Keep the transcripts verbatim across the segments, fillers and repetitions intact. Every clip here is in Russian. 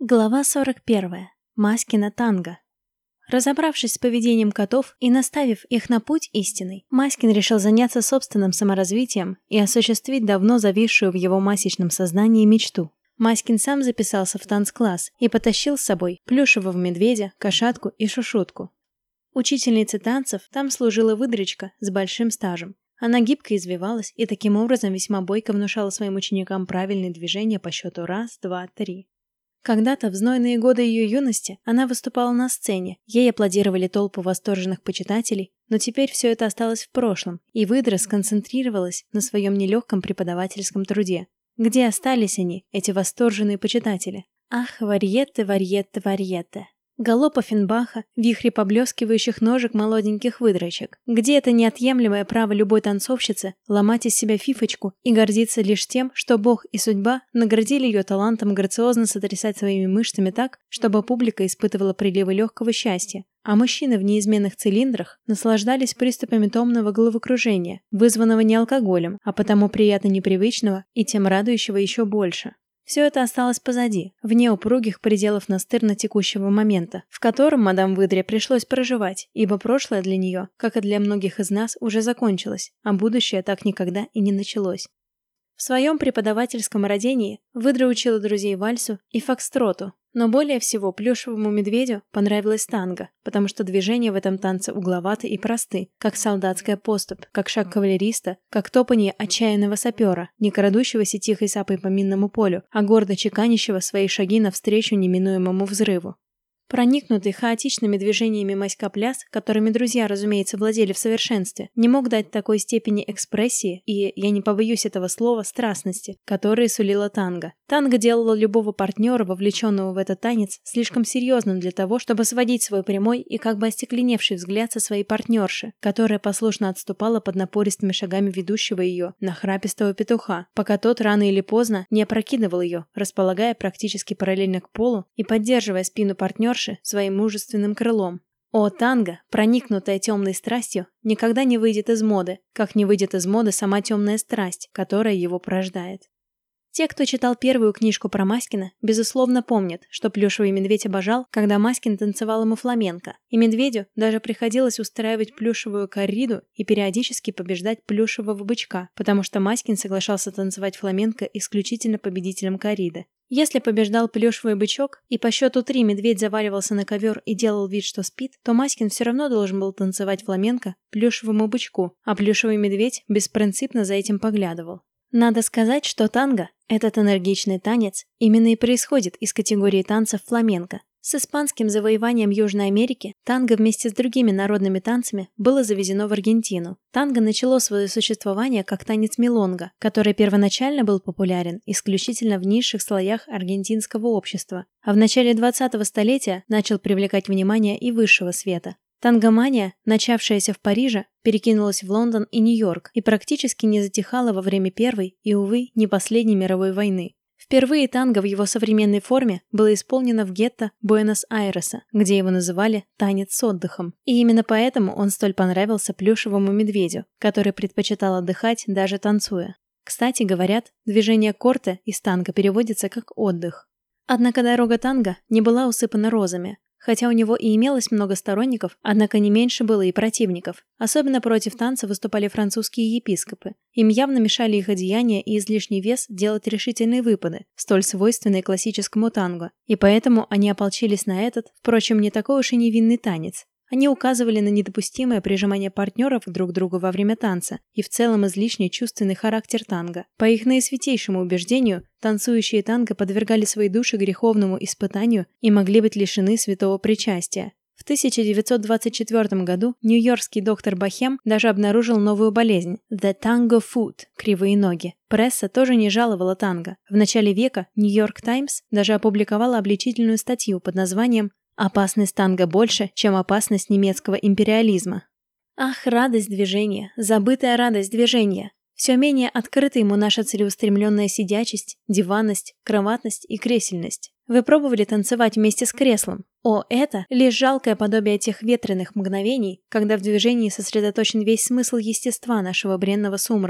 Глава сорок первая. Маскино танго. Разобравшись с поведением котов и наставив их на путь истинный, Маскин решил заняться собственным саморазвитием и осуществить давно зависшую в его масечном сознании мечту. Маскин сам записался в танцкласс и потащил с собой плюшевого медведя, кошатку и шушутку. Учительницей танцев там служила выдрочка с большим стажем. Она гибко извивалась и таким образом весьма бойко внушала своим ученикам правильные движения по счету раз, два, три. Когда-то, в знойные годы ее юности, она выступала на сцене, ей аплодировали толпы восторженных почитателей, но теперь все это осталось в прошлом, и выдра сконцентрировалась на своем нелегком преподавательском труде. Где остались они, эти восторженные почитатели? Ах, варьетте, варьетте, варьетте. Галоп Оффенбаха, вихри поблескивающих ножек молоденьких выдрочек. Где это неотъемлемое право любой танцовщицы ломать из себя фифочку и гордиться лишь тем, что Бог и судьба наградили ее талантом грациозно сотрясать своими мышцами так, чтобы публика испытывала приливы легкого счастья, а мужчины в неизменных цилиндрах наслаждались приступами томного головокружения, вызванного не алкоголем, а потому приятно непривычного и тем радующего еще больше. Все это осталось позади, вне упругих пределов настырно текущего момента, в котором мадам Выдре пришлось проживать, ибо прошлое для нее, как и для многих из нас, уже закончилось, а будущее так никогда и не началось. В своем преподавательском родении Выдра учила друзей вальсу и фокстроту, но более всего плюшевому медведю понравилось танго, потому что движения в этом танце угловаты и просты, как солдатская поступь, как шаг кавалериста, как топанье отчаянного сапера, не крадущегося тихой сапой по минному полю, а гордо чеканящего свои шаги навстречу неминуемому взрыву. Проникнутый хаотичными движениями Маська-пляс, которыми друзья, разумеется, владели в совершенстве, не мог дать такой степени экспрессии и, я не побоюсь этого слова, страстности, которые сулила танго. Танго делало любого партнера, вовлеченного в этот танец, слишком серьезным для того, чтобы сводить свой прямой и как бы остекленевший взгляд со своей партнерши, которая послушно отступала под напористыми шагами ведущего ее, нахрапистого петуха, пока тот рано или поздно не опрокидывал ее, располагая практически параллельно к полу и поддерживая спину партнерши своим мужественным крылом. О, танго, проникнутая темной страстью, никогда не выйдет из моды, как не выйдет из моды сама темная страсть, которая его порождает. Те, кто читал первую книжку про Маскина, безусловно помнят, что плюшевый медведь обожал, когда Маскин танцевал ему фламенко, и медведю даже приходилось устраивать плюшевую корриду и периодически побеждать плюшевого бычка, потому что Маскин соглашался танцевать фламенко исключительно победителем корриды. Если побеждал плюшевый бычок, и по счету три медведь заваливался на ковер и делал вид, что спит, то Маскин все равно должен был танцевать фламенко плюшевому бычку, а плюшевый медведь беспринципно за этим поглядывал. Надо сказать, что танго, этот энергичный танец, именно и происходит из категории танцев фламенко. С испанским завоеванием Южной Америки танго вместе с другими народными танцами было завезено в Аргентину. Танго начало свое существование как танец милонга, который первоначально был популярен исключительно в низших слоях аргентинского общества, а в начале двадцатого столетия начал привлекать внимание и высшего света. Тангомания, начавшаяся в Париже, перекинулась в Лондон и Нью-Йорк и практически не затихала во время Первой и, увы, не последней мировой войны. Впервые танго в его современной форме было исполнено в гетто Буэнос-Айреса, где его называли «танец с отдыхом». И именно поэтому он столь понравился плюшевому медведю, который предпочитал отдыхать, даже танцуя. Кстати, говорят, движение корте из танго переводится как «отдых». Однако дорога танго не была усыпана розами. Хотя у него и имелось много сторонников, однако не меньше было и противников. Особенно против танца выступали французские епископы. Им явно мешали их одеяния и излишний вес делать решительные выпады, столь свойственные классическому танго. И поэтому они ополчились на этот, впрочем, не такой уж и невинный танец. Они указывали на недопустимое прижимание партнеров друг к другу во время танца и в целом излишний чувственный характер танго. По их наисвятейшему убеждению, танцующие танго подвергали свои души греховному испытанию и могли быть лишены святого причастия. В тысяча девятьсот двадцать четвёртом году нью-йоркский доктор Бохем даже обнаружил новую болезнь – the tango foot – кривые ноги. Пресса тоже не жаловала танго. В начале века Нью-Йорк Таймс даже опубликовала обличительную статью под названием «Опасность танго больше, чем опасность немецкого империализма». Ах, радость движения, забытая радость движения. Все менее открыта ему наша целеустремленная сидячесть, диванность, кроватность и кресельность. Вы пробовали танцевать вместе с креслом? О, это лишь жалкое подобие тех ветреных мгновений, когда в движении сосредоточен весь смысл естества нашего бренного сумрака.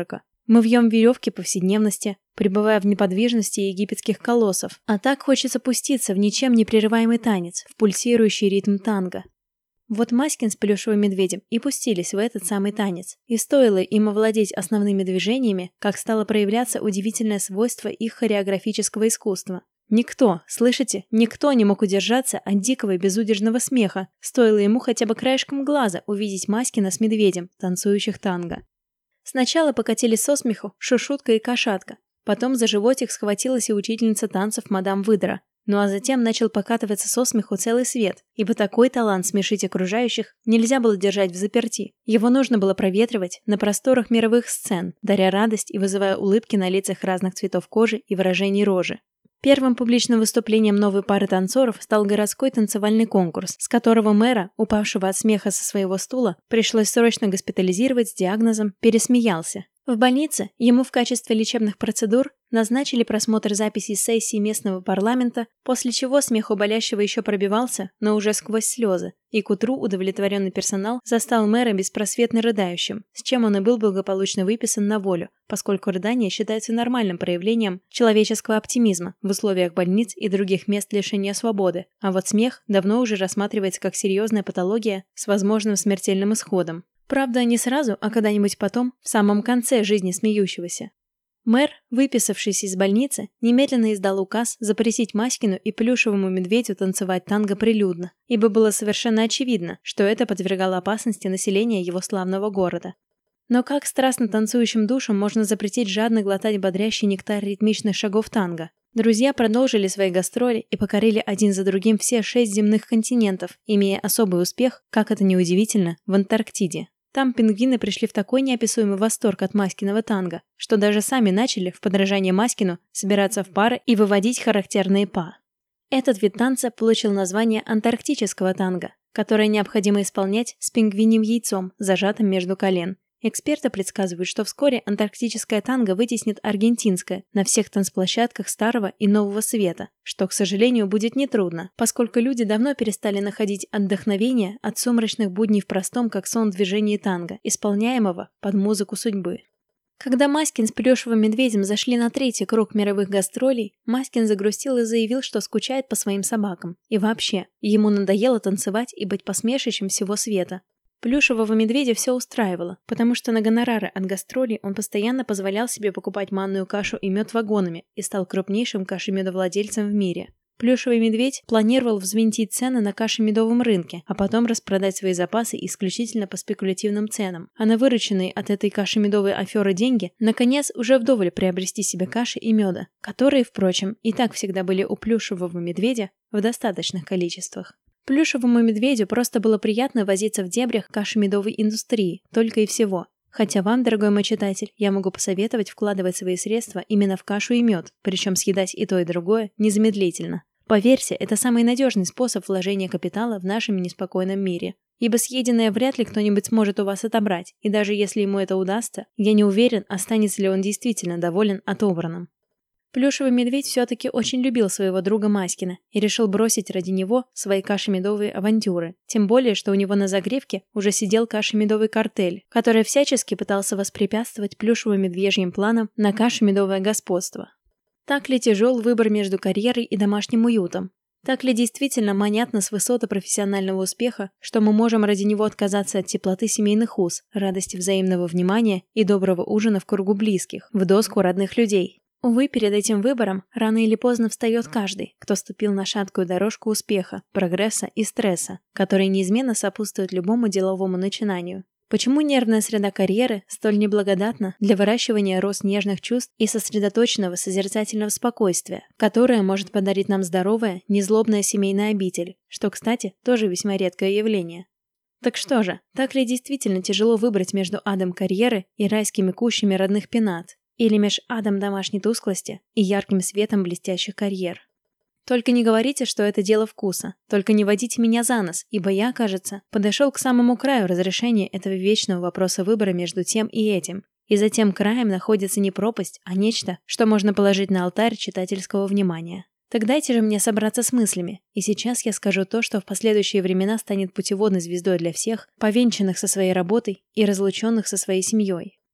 Мы вьем веревки повседневности, пребывая в неподвижности египетских колоссов. А так хочется пуститься в ничем не прерываемый танец, в пульсирующий ритм танго. Вот Маськин с плюшевым медведем и пустились в этот самый танец. И стоило им овладеть основными движениями, как стало проявляться удивительное свойство их хореографического искусства. Никто, слышите, никто не мог удержаться от дикого и безудержного смеха, стоило ему хотя бы краешком глаза увидеть Маськина с медведем, танцующих танго. Сначала покатились со смеху Шушутка и Кошатка, потом за животик схватилась и учительница танцев мадам Выдра. Ну а затем начал покатываться со смеху целый свет, ибо такой талант смешить окружающих нельзя было держать взаперти. Его нужно было проветривать на просторах мировых сцен, даря радость и вызывая улыбки на лицах разных цветов кожи и выражений рожи. Первым публичным выступлением новой пары танцоров стал городской танцевальный конкурс, с которого мэра, упавшего от смеха со своего стула, пришлось срочно госпитализировать с диагнозом «пересмеялся». В больнице ему в качестве лечебных процедур назначили просмотр записей сессии местного парламента, после чего смех у болящего еще пробивался, но уже сквозь слезы, и к утру удовлетворенный персонал застал мэра беспросветно рыдающим, с чем он и был благополучно выписан на волю, поскольку рыдание считается нормальным проявлением человеческого оптимизма в условиях больниц и других мест лишения свободы, а вот смех давно уже рассматривается как серьезная патология с возможным смертельным исходом. Правда, не сразу, а когда-нибудь потом, в самом конце жизни смеющегося. Мэр, выписавшись из больницы, немедленно издал указ запретить Маськину и плюшевому медведю танцевать танго прилюдно, ибо было совершенно очевидно, что это подвергало опасности населения его славного города. Но как страстно танцующим душам можно запретить жадно глотать бодрящий нектар ритмичных шагов танго? Друзья продолжили свои гастроли и покорили один за другим все шесть земных континентов, имея особый успех, как это ни удивительно, в Антарктиде. Там пингвины пришли в такой неописуемый восторг от Маськиного танго, что даже сами начали, в подражание Маськину, собираться в пары и выводить характерные па. Этот вид танца получил название антарктического танго, которое необходимо исполнять с пингвиньим яйцом, зажатым между колен. Эксперты предсказывают, что вскоре антарктическое танго вытеснит аргентинское на всех танцплощадках Старого и Нового Света, что, к сожалению, будет нетрудно, поскольку люди давно перестали находить отдохновение от сумрачных будней в простом, как сон, движении танго, исполняемого под музыку судьбы. Когда Маськин с плюшевым медведем зашли на третий круг мировых гастролей, Маськин загрустил и заявил, что скучает по своим собакам. И вообще, ему надоело танцевать и быть посмешищем всего света. Плюшевого медведя все устраивало, потому что на гонорары от гастролей он постоянно позволял себе покупать манную кашу и мед вагонами и стал крупнейшим кашемедовладельцем в мире. Плюшевый медведь планировал взвинтить цены на кашемедовом рынке, а потом распродать свои запасы исключительно по спекулятивным ценам, а на вырученные от этой кашемедовой аферы деньги, наконец, уже вдоволь приобрести себе каши и меда, которые, впрочем, и так всегда были у плюшевого медведя в достаточных количествах. Плюшевому медведю просто было приятно возиться в дебрях кашемедовой индустрии, только и всего. Хотя вам, дорогой мой читатель, я могу посоветовать вкладывать свои средства именно в кашу и мед, причем съедать и то, и другое незамедлительно. Поверьте, это самый надежный способ вложения капитала в нашем неспокойном мире. Ибо съеденное вряд ли кто-нибудь сможет у вас отобрать, и даже если ему это удастся, я не уверен, останется ли он действительно доволен отобранным. Плюшевый медведь все-таки очень любил своего друга Маськина и решил бросить ради него свои кашемедовые авантюры, тем более, что у него на загривке уже сидел кашемедовый картель, который всячески пытался воспрепятствовать плюшевым медвежьим планам на кашемедовое господство. Так ли тяжел выбор между карьерой и домашним уютом? Так ли действительно манят нас высоты профессионального успеха, что мы можем ради него отказаться от теплоты семейных уз, радости взаимного внимания и доброго ужина в кругу близких, в доску родных людей? Увы, перед этим выбором рано или поздно встает каждый, кто ступил на шаткую дорожку успеха, прогресса и стресса, которые неизменно сопутствуют любому деловому начинанию. Почему нервная среда карьеры столь неблагодатна для выращивания роз нежных чувств и сосредоточенного созерцательного спокойствия, которое может подарить нам здоровая, незлобная семейная обитель, что, кстати, тоже весьма редкое явление. Так что же, так ли действительно тяжело выбрать между адом карьеры и райскими кущами родных пенат? Или меж адом домашней тусклости и ярким светом блестящих карьер? Только не говорите, что это дело вкуса. Только не водите меня за нос, ибо я, кажется, подошел к самому краю разрешения этого вечного вопроса выбора между тем и этим. И за тем краем находится не пропасть, а нечто, что можно положить на алтарь читательского внимания. Так дайте же мне собраться с мыслями, и сейчас я скажу то, что в последующие времена станет путеводной звездой для всех, повенчанных со своей работой и разлученных со своей семьей.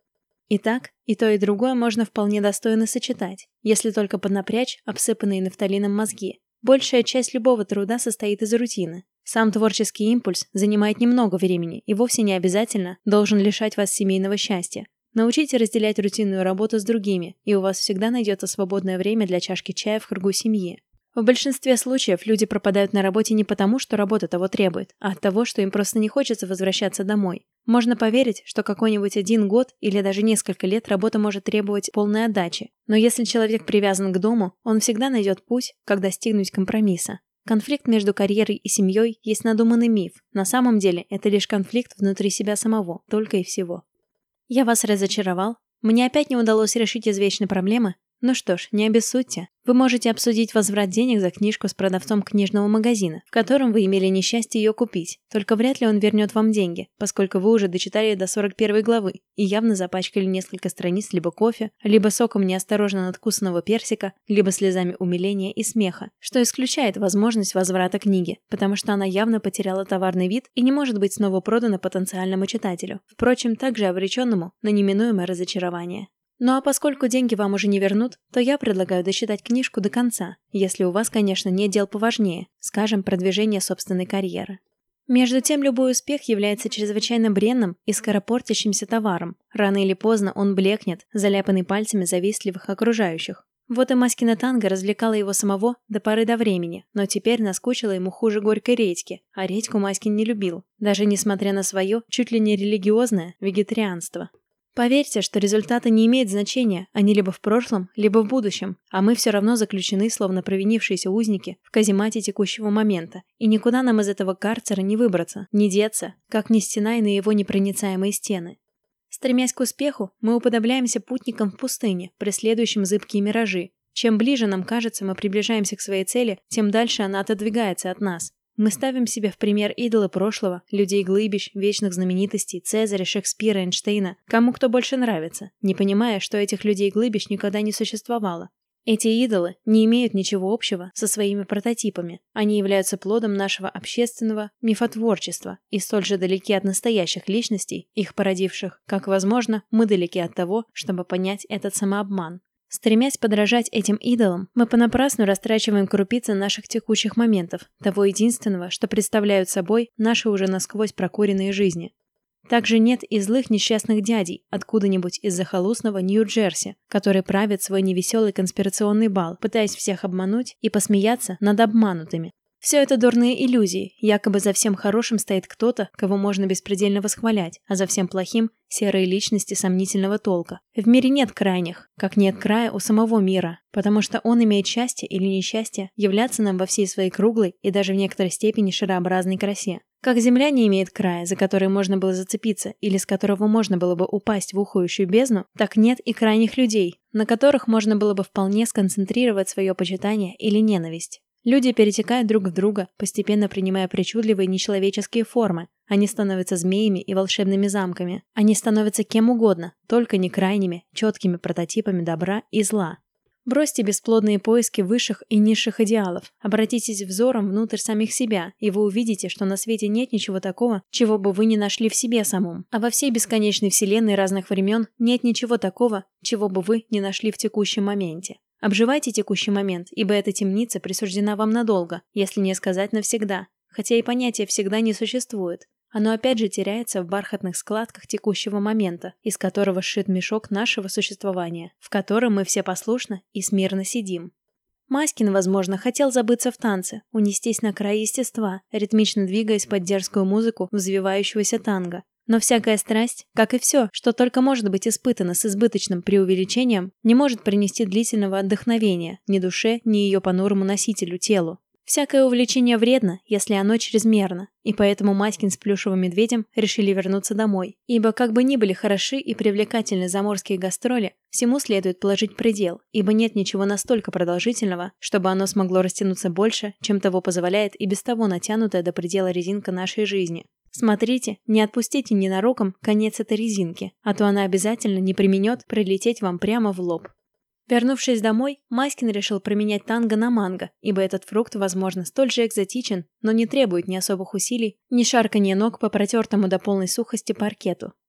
И так, и то, и другое можно вполне достойно сочетать, если только поднапрячь обсыпанные нафталином мозги. Большая часть любого труда состоит из рутины. Сам творческий импульс занимает немного времени и вовсе не обязательно должен лишать вас семейного счастья. Научите разделять рутинную работу с другими, и у вас всегда найдется свободное время для чашки чая в кругу семьи. В большинстве случаев люди пропадают на работе не потому, что работа того требует, а от того, что им просто не хочется возвращаться домой. Можно поверить, что какой-нибудь один год или даже несколько лет работа может требовать полной отдачи. Но если человек привязан к дому, он всегда найдет путь, как достигнуть компромисса. Конфликт между карьерой и семьей есть надуманный миф. На самом деле это лишь конфликт внутри себя самого, только и всего. Я вас разочаровал? Мне опять не удалось решить извечные проблемы? Ну что ж, не обессудьте. Вы можете обсудить возврат денег за книжку с продавцом книжного магазина, в котором вы имели несчастье ее купить. Только вряд ли он вернет вам деньги, поскольку вы уже дочитали до сорок первой главы и явно запачкали несколько страниц либо кофе, либо соком неосторожно надкусанного персика, либо слезами умиления и смеха, что исключает возможность возврата книги, потому что она явно потеряла товарный вид и не может быть снова продана потенциальному читателю, впрочем, также обреченному на неминуемое разочарование. Ну а поскольку деньги вам уже не вернут, то я предлагаю дочитать книжку до конца, если у вас, конечно, нет дел поважнее, скажем, продвижение собственной карьеры. Между тем, любой успех является чрезвычайно бренным и скоропортящимся товаром. Рано или поздно он блекнет, заляпанный пальцами завистливых окружающих. Вот и Маскина танго развлекала его самого до поры до времени, но теперь наскучило ему хуже горькой редьки, а редьку Маскин не любил, даже несмотря на свое чуть ли не религиозное вегетарианство. Поверьте, что результаты не имеют значения, они либо в прошлом, либо в будущем, а мы все равно заключены, словно провинившиеся узники, в каземате текущего момента, и никуда нам из этого карцера не выбраться, не деться, как ни стена и на его непроницаемые стены. Стремясь к успеху, мы уподобляемся путникам в пустыне, преследующим зыбкие миражи. Чем ближе нам кажется, мы приближаемся к своей цели, тем дальше она отодвигается от нас. Мы ставим себе в пример идолы прошлого, людей-глыбищ, вечных знаменитостей, Цезаря, Шекспира, Эйнштейна, кому кто больше нравится, не понимая, что этих людей-глыбищ никогда не существовало. Эти идолы не имеют ничего общего со своими прототипами. Они являются плодом нашего общественного мифотворчества и столь же далеки от настоящих личностей, их породивших, как, возможно, мы далеки от того, чтобы понять этот самообман. Стремясь подражать этим идолам, мы понапрасну растрачиваем крупицы наших текущих моментов, того единственного, что представляют собой наши уже насквозь прокуренные жизни. Также нет и злых несчастных дядей откуда-нибудь из захолустного Нью-Джерси, которые правят свой невеселый конспирационный бал, пытаясь всех обмануть и посмеяться над обманутыми. Все это дурные иллюзии, якобы за всем хорошим стоит кто-то, кого можно беспредельно восхвалять, а за всем плохим – серые личности сомнительного толка. В мире нет крайних, как нет края у самого мира, потому что он имеет счастье или несчастье являться нам во всей своей круглой и даже в некоторой степени шарообразной красе. Как земля не имеет края, за который можно было зацепиться или с которого можно было бы упасть в ухающую бездну, так нет и крайних людей, на которых можно было бы вполне сконцентрировать свое почитание или ненависть. Люди перетекают друг в друга, постепенно принимая причудливые нечеловеческие формы. Они становятся змеями и волшебными замками. Они становятся кем угодно, только не крайними, четкими прототипами добра и зла. Бросьте бесплодные поиски высших и низших идеалов. Обратитесь взором внутрь самих себя, и вы увидите, что на свете нет ничего такого, чего бы вы не нашли в себе самом. А во всей бесконечной вселенной разных времен нет ничего такого, чего бы вы не нашли в текущем моменте. Обживайте текущий момент, ибо эта темница присуждена вам надолго, если не сказать навсегда, хотя и понятие «всегда» не существует. Оно опять же теряется в бархатных складках текущего момента, из которого сшит мешок нашего существования, в котором мы все послушно и смирно сидим. Маскин, возможно, хотел забыться в танце, унестись на край естества, ритмично двигаясь под дерзкую музыку взвивающегося танго. Но всякая страсть, как и все, что только может быть испытано с избыточным преувеличением, не может принести длительного отдохновения ни душе, ни ее понурому носителю, телу. Всякое увлечение вредно, если оно чрезмерно, и поэтому Маскин с плюшевым медведем решили вернуться домой. Ибо как бы ни были хороши и привлекательны заморские гастроли, всему следует положить предел, ибо нет ничего настолько продолжительного, чтобы оно смогло растянуться больше, чем того позволяет и без того натянутая до предела резинка нашей жизни. Смотрите, не отпустите ненароком конец этой резинки, а то она обязательно не преминет прилететь вам прямо в лоб. Вернувшись домой, Маскин решил променять танго на манго, ибо этот фрукт, возможно, столь же экзотичен, но не требует ни особых усилий, ни шарканья ног по протертому до полной сухости паркету.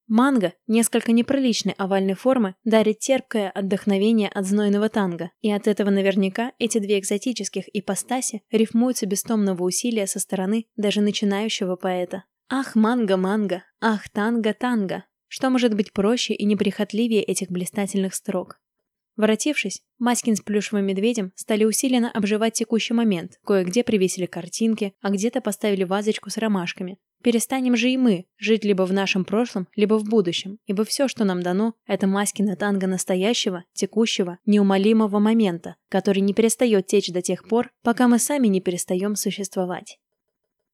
Манго, несколько неприличной овальной формы, дарит терпкое отдохновение от знойного танго, и от этого наверняка эти две экзотических ипостаси рифмуются без томного усилия со стороны даже начинающего поэта. Ах, манго, манго, ах, танго, танго. Что может быть проще и неприхотливее этих блистательных строк? Воротившись, Маськин с плюшевым медведем стали усиленно обживать текущий момент, кое-где привесили картинки, а где-то поставили вазочку с ромашками. Перестанем же и мы жить либо в нашем прошлом, либо в будущем, ибо все, что нам дано, это Маськино танго настоящего, текущего, неумолимого момента, который не перестает течь до тех пор, пока мы сами не перестаем существовать.